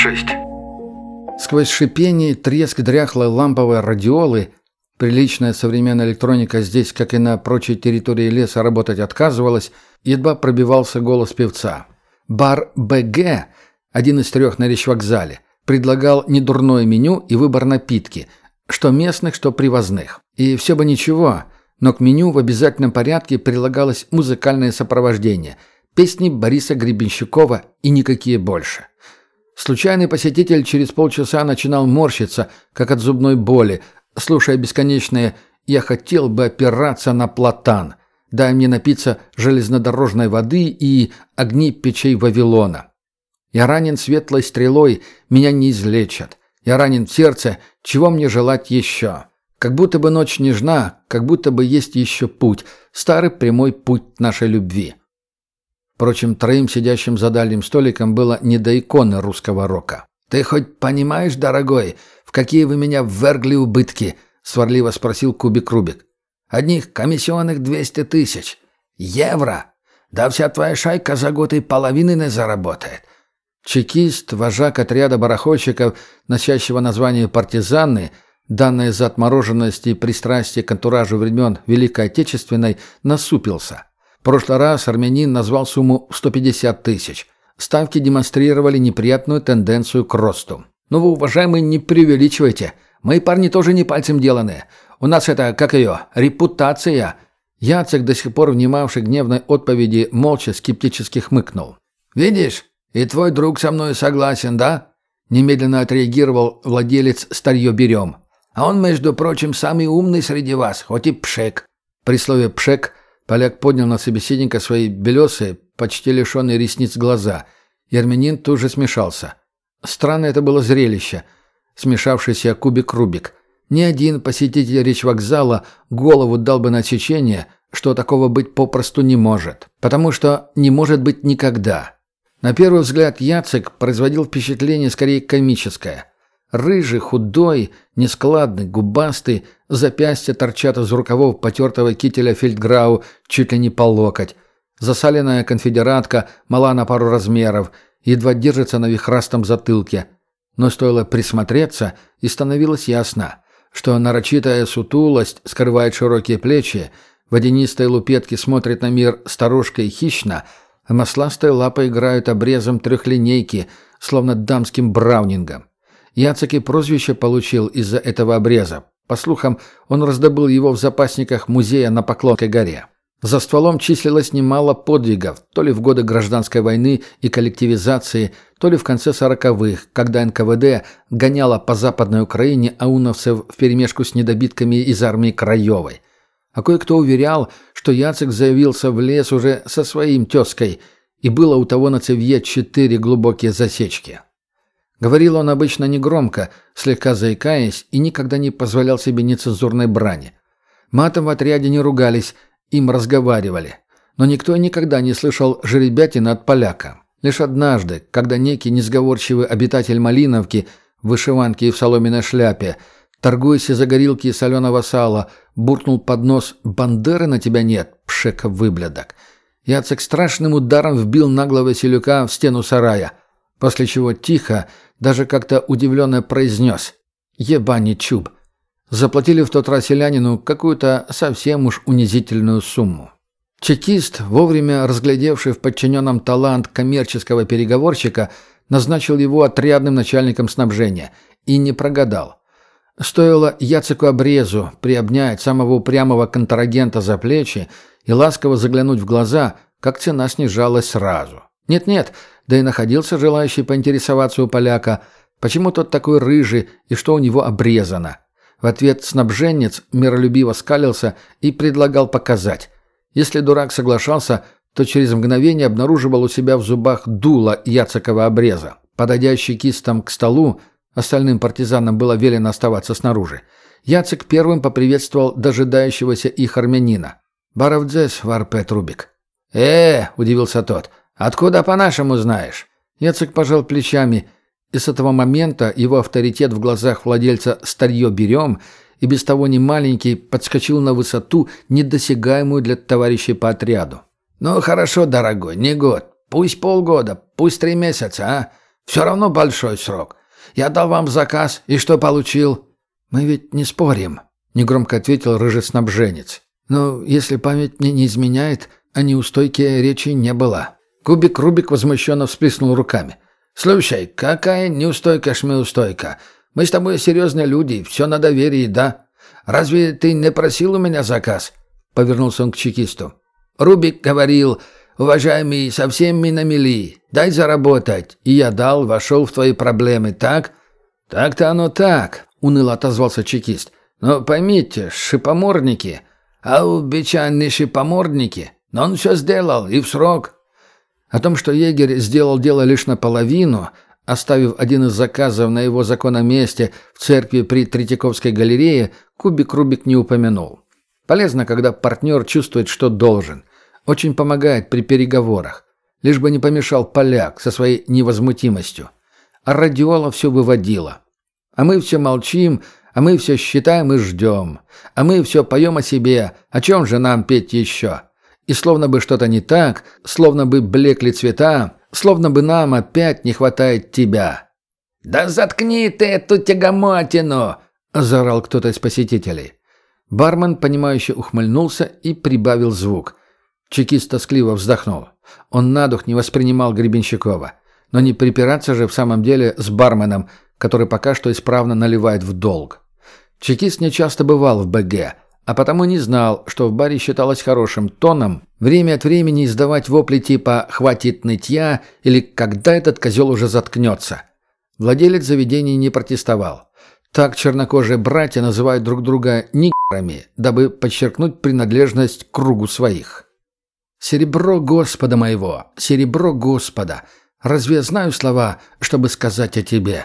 6. Сквозь шипение и треск дряхлой ламповой радиолы, приличная современная электроника здесь, как и на прочей территории леса, работать отказывалась, едва пробивался голос певца. Бар «БГ», один из 3 на речвокзале, предлагал недурное меню и выбор напитки, что местных, что привозных. И все бы ничего, но к меню в обязательном порядке прилагалось музыкальное сопровождение, песни Бориса Гребенщикова и никакие больше. Случайный посетитель через полчаса начинал морщиться, как от зубной боли, слушая бесконечное «Я хотел бы опираться на платан», «Дай мне напиться железнодорожной воды» и «Огни печей Вавилона». «Я ранен светлой стрелой, меня не излечат. Я ранен в сердце, чего мне желать еще?» Как будто бы ночь нежна, как будто бы есть еще путь, старый прямой путь нашей любви. Впрочем, 3 сидящим за дальним столиком было не до иконы русского рока. «Ты хоть понимаешь, дорогой, в какие вы меня ввергли убытки?» — сварливо спросил Кубик Рубик. «Одних комиссионных 200 тысяч. Евро! Да вся твоя шайка за год и половины не заработает». Чекист, вожак отряда барахольщиков, носящего название «партизаны», данное за отмороженность и пристрастие к антуражу времен Великой Отечественной, насупился. В прошлый раз армянин назвал сумму 150 тысяч. Ставки демонстрировали неприятную тенденцию к росту. «Ну вы, уважаемые, не преувеличивайте. Мои парни тоже не пальцем деланные. У нас это, как ее, репутация». Яцек, до сих пор внимавший гневной отповеди, молча скептически хмыкнул. «Видишь, и твой друг со мной согласен, да?» Немедленно отреагировал владелец «Старье берем». «А он, между прочим, самый умный среди вас, хоть и пшек». При слове «пшек» поляк поднял на собеседника свои белесые, почти лишенные ресниц глаза, и армянин тут же смешался. Странное это было зрелище. Смешавшийся кубик-рубик. Ни один посетитель речвокзала голову дал бы на отсечение, что такого быть попросту не может. Потому что не может быть никогда. На первый взгляд Яцек производил впечатление скорее комическое. Рыжий, худой, нескладный, губастый, запястья торчат из рукавов потертого кителя фельдграу чуть ли не по локоть. Засаленная конфедератка мала на пару размеров, едва держится на вихрастом затылке. Но стоило присмотреться, и становилось ясно, что нарочитая сутулость скрывает широкие плечи, водянистые лупетки смотрят на мир старушкой хищно, а масластые лапы играют обрезом трехлинейки, словно дамским браунингом. Яцек и прозвище получил из-за этого обреза. По слухам, он раздобыл его в запасниках музея на Поклонской горе. За стволом числилось немало подвигов, то ли в годы гражданской войны и коллективизации, то ли в конце 40-х, когда НКВД гоняло по Западной Украине ауновцев вперемешку с недобитками из армии Краевой. А кое-кто уверял, что Яцек заявился в лес уже со своим тезкой, и было у того на цевье 4 глубокие засечки. Говорил он обычно негромко, слегка заикаясь, и никогда не позволял себе нецензурной брани. Матом в отряде не ругались, им разговаривали. Но никто никогда не слышал жеребятины от поляка. Лишь однажды, когда некий несговорчивый обитатель Малиновки в вышиванке и в соломенной шляпе, торгуясь из-за горилки и соленого сала, буркнул под нос «Бандеры на тебя нет, пшека выблядок». Яцек страшным ударом вбил наглого Василюка в стену сарая, после чего тихо, даже как-то удивленно произнес «Ебани чуб». Заплатили в тот раз селянину какую-то совсем уж унизительную сумму. Чекист, вовремя разглядевший в подчиненном талант коммерческого переговорщика, назначил его отрядным начальником снабжения и не прогадал. Стоило Яцеку Обрезу приобнять самого упрямого контрагента за плечи и ласково заглянуть в глаза, как цена снижалась сразу. Нет-нет, да и находился желающий поинтересоваться у поляка, почему тот такой рыжий и что у него обрезано. В ответ снабженец миролюбиво скалился и предлагал показать. Если дурак соглашался, то через мгновение обнаруживал у себя в зубах дуло Яцекова обреза. Подойдя чекистом к столу, остальным партизанам было велено оставаться снаружи, Яцек первым поприветствовал дожидающегося их армянина. «Баровдзес, Варпет Рубик». Удивился тот. «Откуда по-нашему знаешь?» Яцек пожал плечами, и с этого момента его авторитет в глазах владельца «Старье берем» и без того немаленький подскочил на высоту, недосягаемую для товарищей по отряду. «Ну хорошо, дорогой, не год. Пусть полгода, пусть 3 месяца, а? Все равно большой срок. Я дал вам заказ, и что получил?» «Мы ведь не спорим», — негромко ответил рыжий снабженец. «Но если память мне не изменяет, о неустойке речи не было». Кубик Рубик возмущенно всплеснул руками. «Слушай, какая неустойка-шмеустойка? Мы с тобой серьезные люди, все на доверии, да? Разве ты не просил у меня заказ?» Повернулся он к чекисту. «Рубик говорил, уважаемый, совсем мы на мели, дай заработать. И я дал, вошел в твои проблемы, так?» «Так-то оно так», — уныло отозвался чекист. «Но поймите, шипоморники, а у бича не шипоморники, но он все сделал и в срок». О том, что егерь сделал дело лишь наполовину, оставив один из заказов на его законном месте в церкви при Третьяковской галерее, Кубик Рубик не упомянул. Полезно, когда партнер чувствует, что должен. Очень помогает при переговорах. Лишь бы не помешал поляк со своей невозмутимостью. А радиола все выводила. А мы все молчим, а мы все считаем и ждем. А мы все поем о себе. О чем же нам петь еще? И словно бы что-то не так, словно бы блекли цвета, словно бы нам опять не хватает тебя. «Да заткни ты эту тягомотину!» – заорал кто-то из посетителей. Бармен, понимающе ухмыльнулся и прибавил звук. Чекист тоскливо вздохнул. Он на дух не воспринимал Гребенщикова. Но не припираться же в самом деле с барменом, который пока что исправно наливает в долг. Чекист нечасто бывал в БГ, а потому не знал, что в баре считалось хорошим тоном время от времени издавать вопли типа «хватит нытья» или «когда этот козел уже заткнется». Владелец заведения не протестовал. Так чернокожие братья называют друг друга «нигерами», дабы подчеркнуть принадлежность к кругу своих. «Серебро Господа моего, серебро Господа, разве я знаю слова, чтобы сказать о тебе?»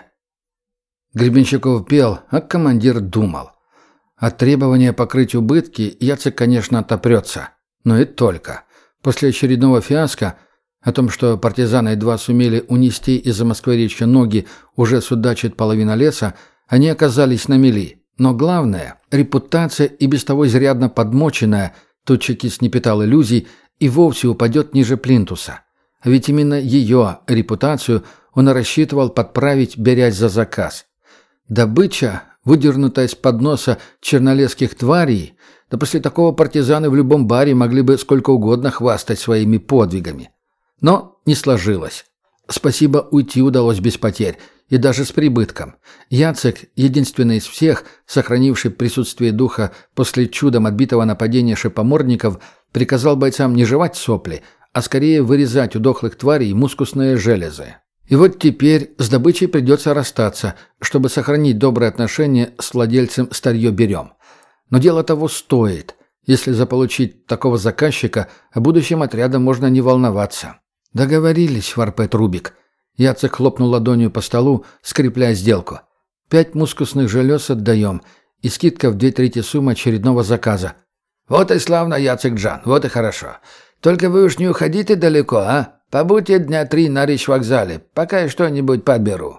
Гребенщиков пел, а командир думал. От требования покрыть убытки Яцек, конечно, отопрется. Но и только. После очередного фиаско, о том, что партизаны едва сумели унести из-за Москвы-речи ноги, уже судачит половина леса, они оказались на мели. Но главное, репутация и без того изрядно подмоченная, тут чекист не питал иллюзий, и вовсе упадет ниже плинтуса. Ведь именно ее, репутацию, он рассчитывал подправить, берясь за заказ. Добыча, выдернутая из-под носа чернолесских тварей, да после такого партизаны в любом баре могли бы сколько угодно хвастать своими подвигами. Но не сложилось. Спасибо, уйти удалось без потерь, и даже с прибытком. Яцек, единственный из всех, сохранивший присутствие духа после чудом отбитого нападения шипомордников, приказал бойцам не жевать сопли, а скорее вырезать у дохлых тварей мускусные железы. И вот теперь с добычей придется расстаться, чтобы сохранить добрые отношения с владельцем старье берем. Но дело того стоит. Если заполучить такого заказчика, о будущем отряда можно не волноваться. Договорились, Варпет Рубик. Яцек хлопнул ладонью по столу, скрепляя сделку. 5 мускусных желез отдаем, и скидка в 2/3 суммы очередного заказа. «Вот и славно, Яцек-джан, вот и хорошо. Только вы уж не уходите далеко, а? Побудьте дня 3 на речь-вокзале, пока я что-нибудь подберу».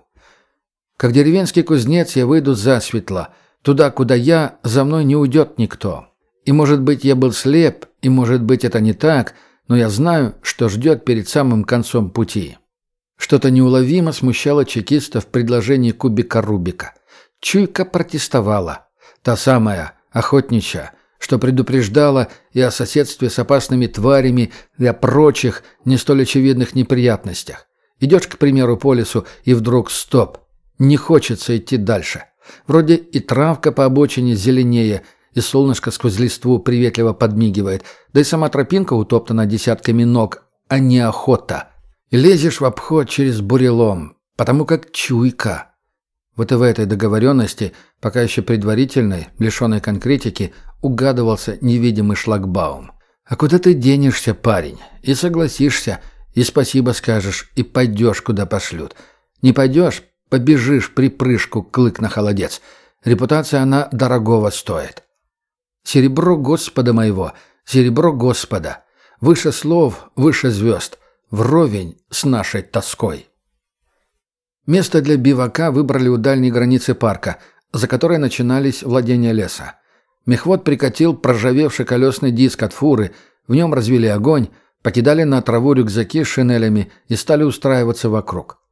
Как деревенский кузнец я выйду засветло. Туда, куда я, за мной не уйдет никто. И, может быть, я был слеп, и, может быть, это не так, но я знаю, что ждет перед самым концом пути. Что-то неуловимо смущало чекиста в предложении Кубика Рубика. Чуйка протестовала. Та самая, охотничья, что предупреждала и о соседстве с опасными тварями, и о прочих, не столь очевидных неприятностях. Идешь, к примеру, по лесу, и вдруг стоп. Не хочется идти дальше. Вроде и травка по обочине зеленее, и солнышко сквозь листву приветливо подмигивает, да и сама тропинка утоптана десятками ног, а не охота. И лезешь в обход через бурелом, потому как чуйка. Вот и в этой договоренности, пока еще предварительной, лишенной конкретики, угадывался невидимый шлагбаум. А куда ты денешься, парень? И согласишься, и спасибо скажешь, и пойдешь, куда пошлют. Не пойдешь, побежишь припрыжку, клык на холодец. Репутация она дорогого стоит. Серебро Господа моего, серебро Господа. Выше слов, выше звезд. Вровень с нашей тоской. Место для бивака выбрали у дальней границы парка, за которой начинались владения леса. Мехвод прикатил проржавевший колесный диск от фуры, в нем развели огонь, покидали на траву рюкзаки с шинелями и стали устраиваться вокруг.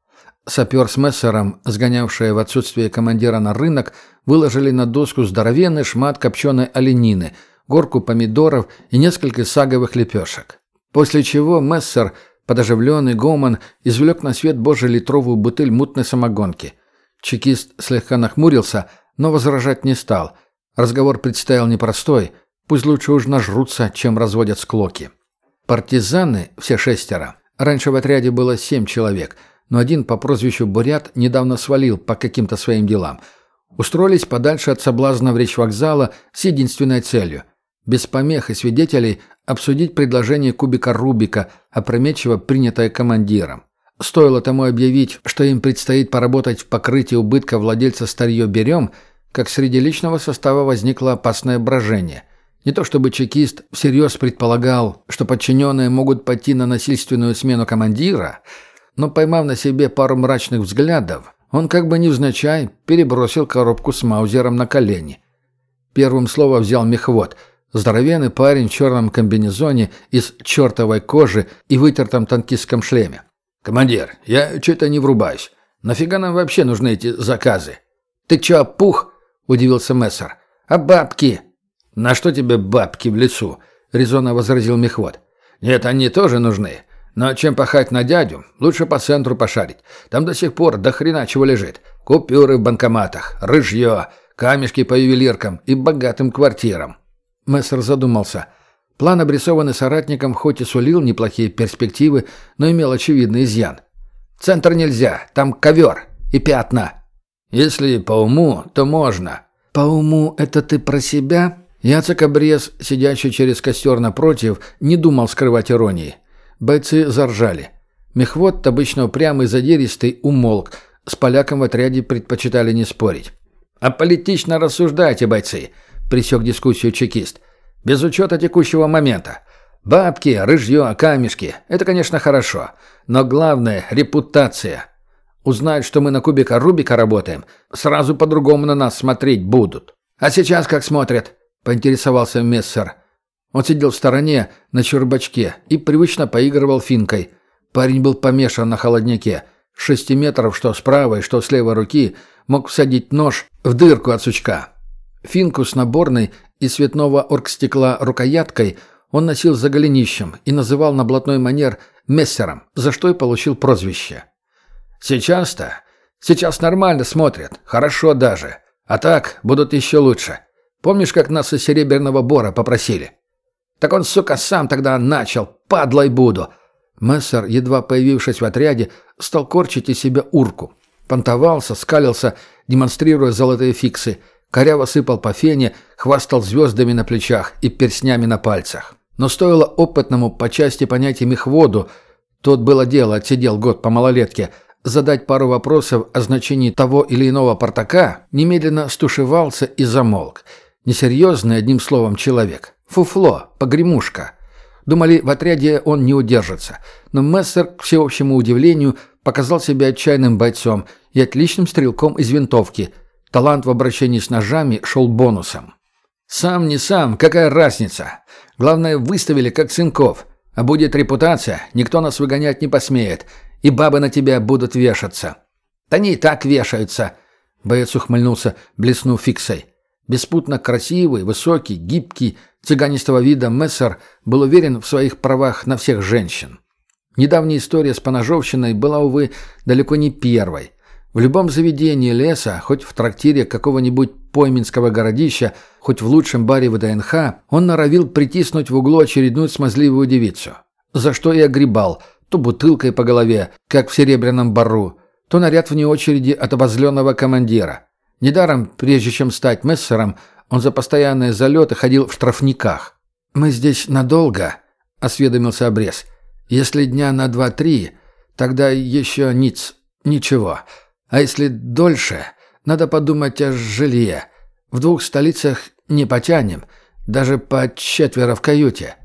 Сапер с Мессером, сгонявшие в отсутствие командира на рынок, выложили на доску здоровенный шмат копченой оленины, горку помидоров и несколько саговых лепешек. После чего Мессер, под оживленный гомон, извлек на свет Божий литровую бутыль мутной самогонки. Чекист слегка нахмурился, но возражать не стал. Разговор предстоял непростой, пусть лучше уж нажрутся, чем разводят склоки. Партизаны, все 6, раньше в отряде было 7 человек, но один по прозвищу Бурят недавно свалил по каким-то своим делам. Устроились подальше от соблазнов речвокзала с единственной целью – без помех и свидетелей обсудить предложение кубика Рубика, опрометчиво принятое командиром. Стоило тому объявить, что им предстоит поработать в покрытии убытка владельца старье «Берем», как среди личного состава возникло опасное брожение. Не то чтобы чекист всерьез предполагал, что подчиненные могут пойти на насильственную смену командира, но, поймав на себе пару мрачных взглядов, он как бы невзначай перебросил коробку с маузером на колени. Первым слово взял мехвод, здоровенный парень в черном комбинезоне из чертовой кожи и вытертом танкистском шлеме. «Командир, я что-то не врубаюсь. Нафига нам вообще нужны эти заказы?» «Ты чё, опух?» – удивился Мессер. «А бабки?» «На что тебе бабки в лесу?» – резонно возразил мехвод. «Нет, они тоже нужны. Но чем пахать на дядю, лучше по центру пошарить. Там до сих пор до хрена чего лежит. Купюры в банкоматах, рыжье, камешки по ювелиркам и богатым квартирам». Мессер задумался. План, обрисованный соратником, хоть и сулил неплохие перспективы, но имел очевидный изъян. «В центр нельзя, там ковер и пятна». «Если по уму, то можно». «По уму это ты про себя?» Яцек Обрез, сидящий через костер напротив, не думал скрывать иронии. Бойцы заржали. Мехвод, обычно упрямый и задиристый, умолк. С поляком в отряде предпочитали не спорить. «Аполитично рассуждайте, бойцы», — пресек дискуссию чекист. «Без учета текущего момента. Бабки, рыжье, камешки — это, конечно, хорошо. Но главное — репутация. Узнают, что мы на кубика Рубика работаем, сразу по-другому на нас смотреть будут». «А сейчас как смотрят?» — поинтересовался Мессер. Он сидел в стороне, на чурбачке, и привычно поигрывал финкой. Парень был помешан на холодняке. 6 метров, что с правой, что с левой руки, мог всадить нож в дырку от сучка. Финку с наборной из цветного оргстекла рукояткой он носил за голенищем и называл на блатной манер «мессером», за что и получил прозвище. «Сейчас-то? Сейчас нормально смотрят, хорошо даже. А так будут еще лучше. Помнишь, как нас из Серебряного Бора попросили? Так он, сука, сам тогда начал, падлой буду». Мессер, едва появившись в отряде, стал корчить из себя урку. Понтовался, скалился, демонстрируя золотые фиксы, коряво сыпал по фене, хвастал звездами на плечах и перстнями на пальцах. Но стоило опытному по части понятия мехводу, тот было дело, отсидел год по малолетке, задать пару вопросов о значении того или иного портака, немедленно стушевался и замолк. Несерьезный, одним словом, человек. Фуфло, погремушка. Думали, в отряде он не удержится. Но Мессер, к всеобщему удивлению, показал себя отчаянным бойцом и отличным стрелком из винтовки. Талант в обращении с ножами шел бонусом. «Сам не сам, какая разница? Главное, выставили как сынков. А будет репутация, никто нас выгонять не посмеет, и бабы на тебя будут вешаться». «Да не и так вешаются», — боец ухмыльнулся, блеснув фиксой. Беспутно красивый, высокий, гибкий, цыганистого вида Мессер был уверен в своих правах на всех женщин. Недавняя история с поножовщиной была, увы, далеко не первой. В любом заведении леса, хоть в трактире какого-нибудь пойминского городища, хоть в лучшем баре ВДНХ, он норовил притиснуть в углу очередную смазливую девицу. За что и огребал, то бутылкой по голове, как в Серебряном Бору, то наряд вне очереди от обозленного командира. Недаром, прежде чем стать Мессером, он за постоянные залеты ходил в штрафниках. «Мы здесь надолго», — осведомился Обрез. «Если дня на 2-3, тогда еще ничего. А если дольше, надо подумать о жилье. В 2 столицах не потянем, даже по 4 в каюте».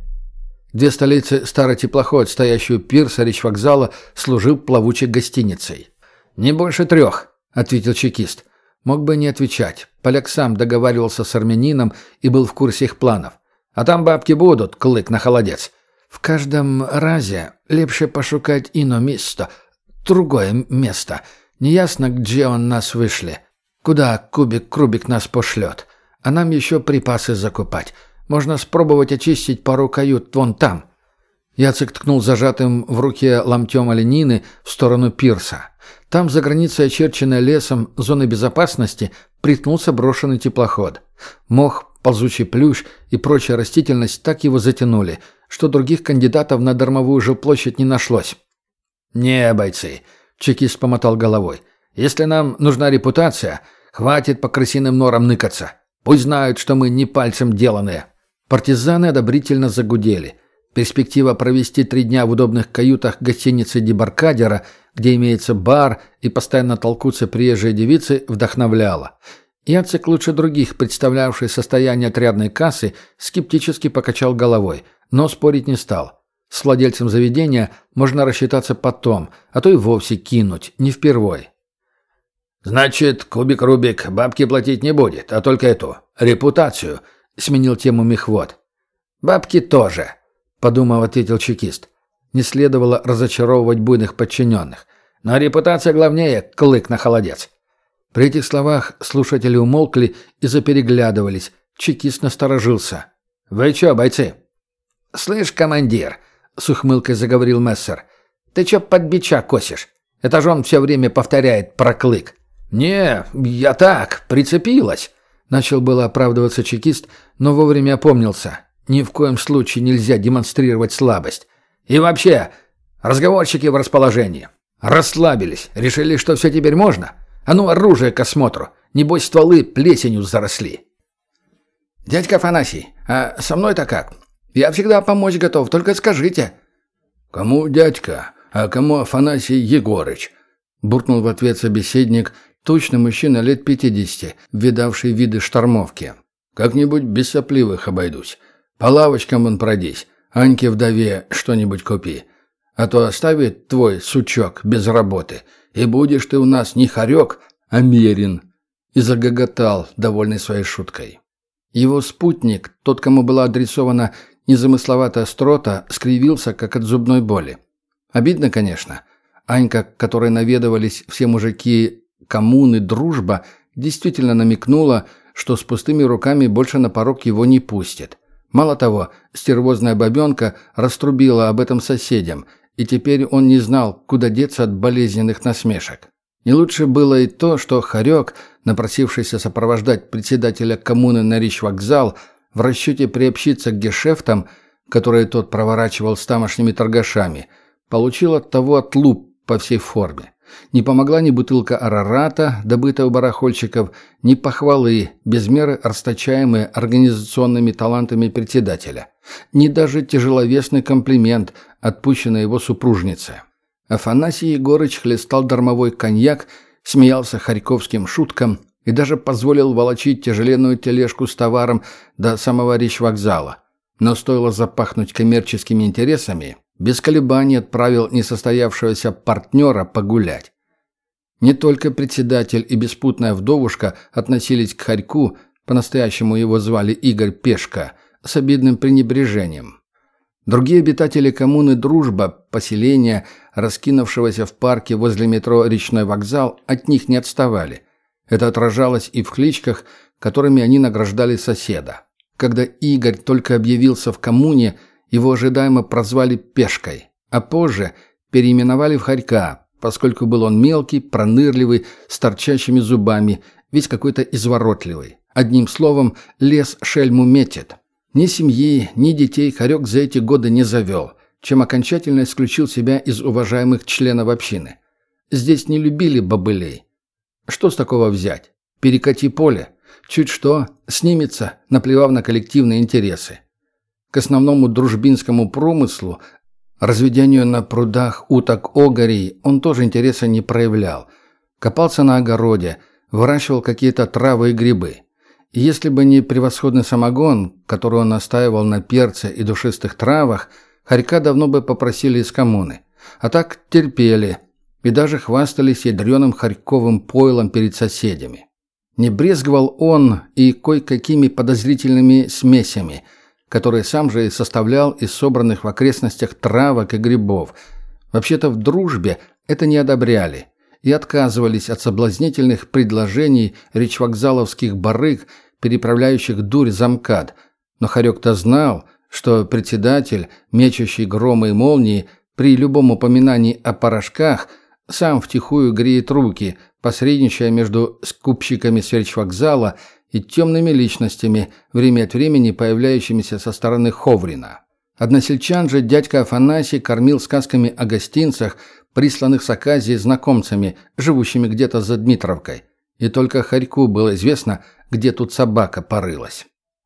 2 столицы старый теплоход, стоящий у пирса речвокзала, служил плавучей гостиницей. «Не больше 3», — ответил чекист. Мог бы не отвечать. Поляк сам договаривался с армянином и был в курсе их планов. «А там бабки будут, клык на холодец». «В каждом разе лепше пошукать ино место. другое место. Неясно, где он нас вышли. Куда Кубик-Крубик нас пошлет. А нам еще припасы закупать. Можно спробовать очистить пару кают вон там». Яцек ткнул зажатым в руке ломтем оленины в сторону пирса. Там, за границей, очерченной лесом зоны безопасности, приткнулся брошенный теплоход. Мох, ползучий плющ и прочая растительность так его затянули, что других кандидатов на дармовую жилплощадь не нашлось. «Не, бойцы», — чекист помотал головой, — «если нам нужна репутация, хватит по крысиным норам ныкаться. Пусть знают, что мы не пальцем деланные». Партизаны одобрительно загудели. Перспектива провести 3 дня в удобных каютах гостиницы «Дебаркадера», где имеется бар и постоянно толкутся приезжие девицы, вдохновляла. Яцек, лучше других, представлявший состояние отрядной кассы, скептически покачал головой, но спорить не стал. С владельцем заведения можно рассчитаться потом, а то и вовсе кинуть, не впервой. «Значит, Кубик-Рубик бабки платить не будет, а только эту, репутацию», — сменил тему мехвод. «Бабки тоже», — подумав, ответил чекист. Не следовало разочаровывать буйных подчиненных. Но репутация главнее, клык на холодец. При этих словах слушатели умолкли и запереглядывались. Чекист насторожился. «Вы чё, бойцы?» «Слышь, командир», — с ухмылкой заговорил Мессер, — «ты чё под бича косишь? Это же он все время повторяет про клык». «Не, я так, прицепилась», — начал было оправдываться чекист, но вовремя опомнился. Ни в коем случае нельзя демонстрировать слабость. И вообще, разговорчики в расположении. Расслабились, решили, что все теперь можно. А ну, оружие к осмотру. Небось, стволы плесенью заросли. «Дядька Афанасий, а со мной-то как? Я всегда помочь готов, только скажите». «Кому дядька, а кому Афанасий Егорыч?» — буркнул в ответ собеседник, тучный мужчина лет 50, видавший виды штормовки. «Как-нибудь без сопливых обойдусь. По лавочкам вон пройдись, Аньке-вдове что-нибудь купи. А то оставит твой сучок без работы, и будешь ты у нас не хорек, а мерин». И загоготал, довольный своей шуткой. Его спутник, тот, кому была адресована незамысловатая острота, скривился, как от зубной боли. Обидно, конечно. Анька, к которой наведывались все мужики коммуны «Дружба», действительно намекнула, что с пустыми руками больше на порог его не пустит. Мало того, стервозная бабенка раструбила об этом соседям, и теперь он не знал, куда деться от болезненных насмешек. Не лучше было и то, что Хорек, напросившийся сопровождать председателя коммуны на речвокзал, в расчете приобщиться к гешефтам, которые тот проворачивал с тамошними торгашами, получил от того отлуп по всей форме. Не помогла ни бутылка арарата, добытая у барахольщиков, ни похвалы, без меры расточаемые организационными талантами председателя, ни даже тяжеловесный комплимент, отпущенный его супружнице. Афанасий Егорыч хлестал дармовой коньяк, смеялся харьковским шуткам и даже позволил волочить тяжеленную тележку с товаром до самого речвокзала. Но стоило запахнуть коммерческими интересами, без колебаний отправил несостоявшегося партнера погулять. Не только председатель и беспутная вдовушка относились к Харьку, по-настоящему его звали Игорь Пешка, с обидным пренебрежением. Другие обитатели коммуны «Дружба», поселения, раскинувшегося в парке возле метро «Речной вокзал», от них не отставали. Это отражалось и в кличках, которыми они награждали соседа. Когда Игорь только объявился в коммуне, его ожидаемо прозвали Пешкой, а позже переименовали в Харька, поскольку был он мелкий, пронырливый, с торчащими зубами, весь какой-то изворотливый. Одним словом, лес шельму метит. Ни семьи, ни детей Харек за эти годы не завел, чем окончательно исключил себя из уважаемых членов общины. Здесь не любили бобылей. Что с такого взять? Перекати поле. Чуть что, снимется, наплевав на коллективные интересы. К основному дружбинскому промыслу, разведению на прудах уток-огорей, он тоже интереса не проявлял. Копался на огороде, выращивал какие-то травы и грибы. И если бы не превосходный самогон, который он настаивал на перце и душистых травах, Харька давно бы попросили из коммуны. А так терпели и даже хвастались ядреным харьковым пойлом перед соседями. Не брезговал он и кое-какими подозрительными смесями, которые сам же и составлял из собранных в окрестностях травок и грибов. Вообще-то в «Дружбе» это не одобряли и отказывались от соблазнительных предложений речвокзаловских барыг, переправляющих дурь за МКАД. Но Хорек-то знал, что председатель, мечущий громы и молнии, при любом упоминании о порошках, сам втихую греет руки, посредничая между скупщиками с речвокзала и темными личностями, время от времени появляющимися со стороны Ховрина. Односельчан же дядька Афанасий кормил сказками о гостинцах, присланных с Аказии знакомцами, живущими где-то за Дмитровкой. И только Хорьку было известно, где тут собака порылась.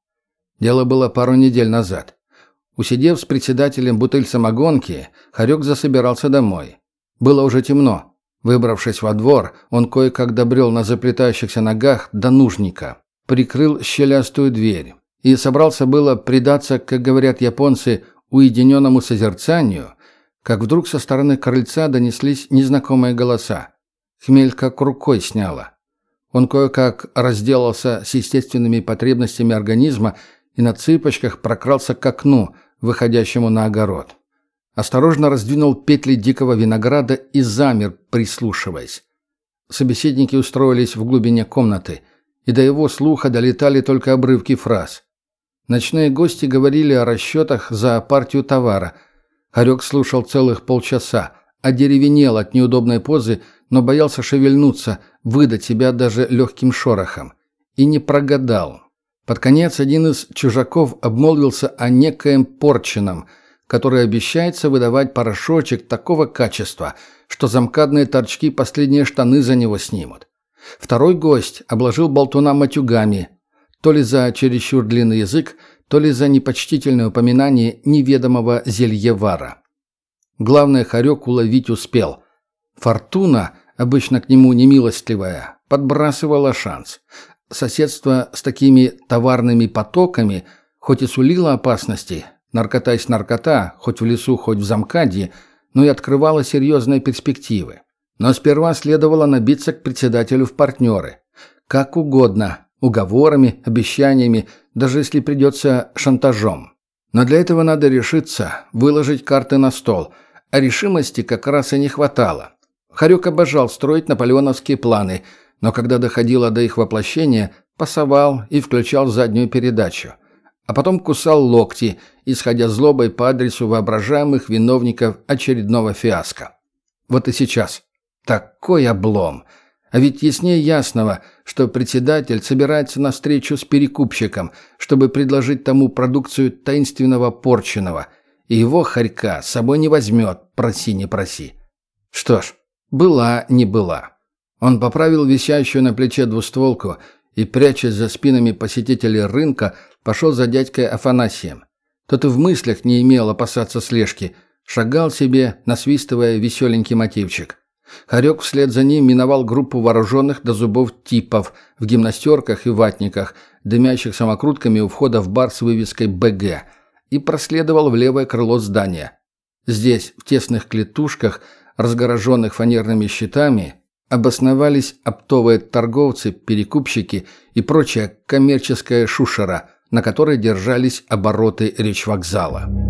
Дело было пару недель назад. Усидев с председателем бутыль самогонки, Хорек засобирался домой. Было уже темно. Выбравшись во двор, он кое-как добрел на заплетающихся ногах до нужника, прикрыл щелястую дверь и собрался было предаться, как говорят японцы, уединенному созерцанию, как вдруг со стороны крыльца донеслись незнакомые голоса. Хмель как рукой сняло. Он кое-как разделался с естественными потребностями организма и на цыпочках прокрался к окну, выходящему на огород. Осторожно раздвинул петли дикого винограда и замер, прислушиваясь. Собеседники устроились в глубине комнаты, и до его слуха долетали только обрывки фраз. Ночные гости говорили о расчетах за партию товара. Хорек слушал целых полчаса, одеревенел от неудобной позы, но боялся шевельнуться, выдать себя даже легким шорохом. И не прогадал. Под конец один из чужаков обмолвился о некоем Порчином, который обещается выдавать порошочек такого качества, что замкадные торчки последние штаны за него снимут. Второй гость обложил болтуна матюгами, то ли за чересчур длинный язык, то ли за непочтительное упоминание неведомого зельевара. Главное, Хорек уловить успел. Фортуна, обычно к нему немилостливая, подбрасывала шанс. Соседство с такими товарными потоками хоть и сулило опасности, наркота есть наркота, хоть в лесу, хоть в замкадье, но и открывало серьезные перспективы. Но сперва следовало набиться к председателю в партнеры. Как угодно, уговорами, обещаниями, даже если придется шантажом. Но для этого надо решиться, выложить карты на стол, а решимости как раз и не хватало. Хорек обожал строить наполеоновские планы, но когда доходило до их воплощения, пасовал и включал заднюю передачу. А потом кусал локти, исходя злобой по адресу воображаемых виновников очередного фиаско. Вот и сейчас. Такой облом. А ведь яснее ясного, что председатель собирается на встречу с перекупщиком, чтобы предложить тому продукцию таинственного Порченого, и его Хорька с собой не возьмет, проси не проси. Что ж, была не была. Он поправил висящую на плече двустволку и, прячась за спинами посетителей рынка, пошел за дядькой Афанасием. Тот и в мыслях не имел опасаться слежки, шагал себе, насвистывая веселенький мотивчик. Хорек вслед за ним миновал группу вооруженных до зубов типов в гимнастерках и ватниках, дымящих самокрутками у входа в бар с вывеской «БГ», и проследовал в левое крыло здания. Здесь, в тесных клетушках, разгороженных фанерными щитами, обосновались оптовые торговцы, перекупщики и прочая коммерческая шушера, на которой держались обороты речвокзала.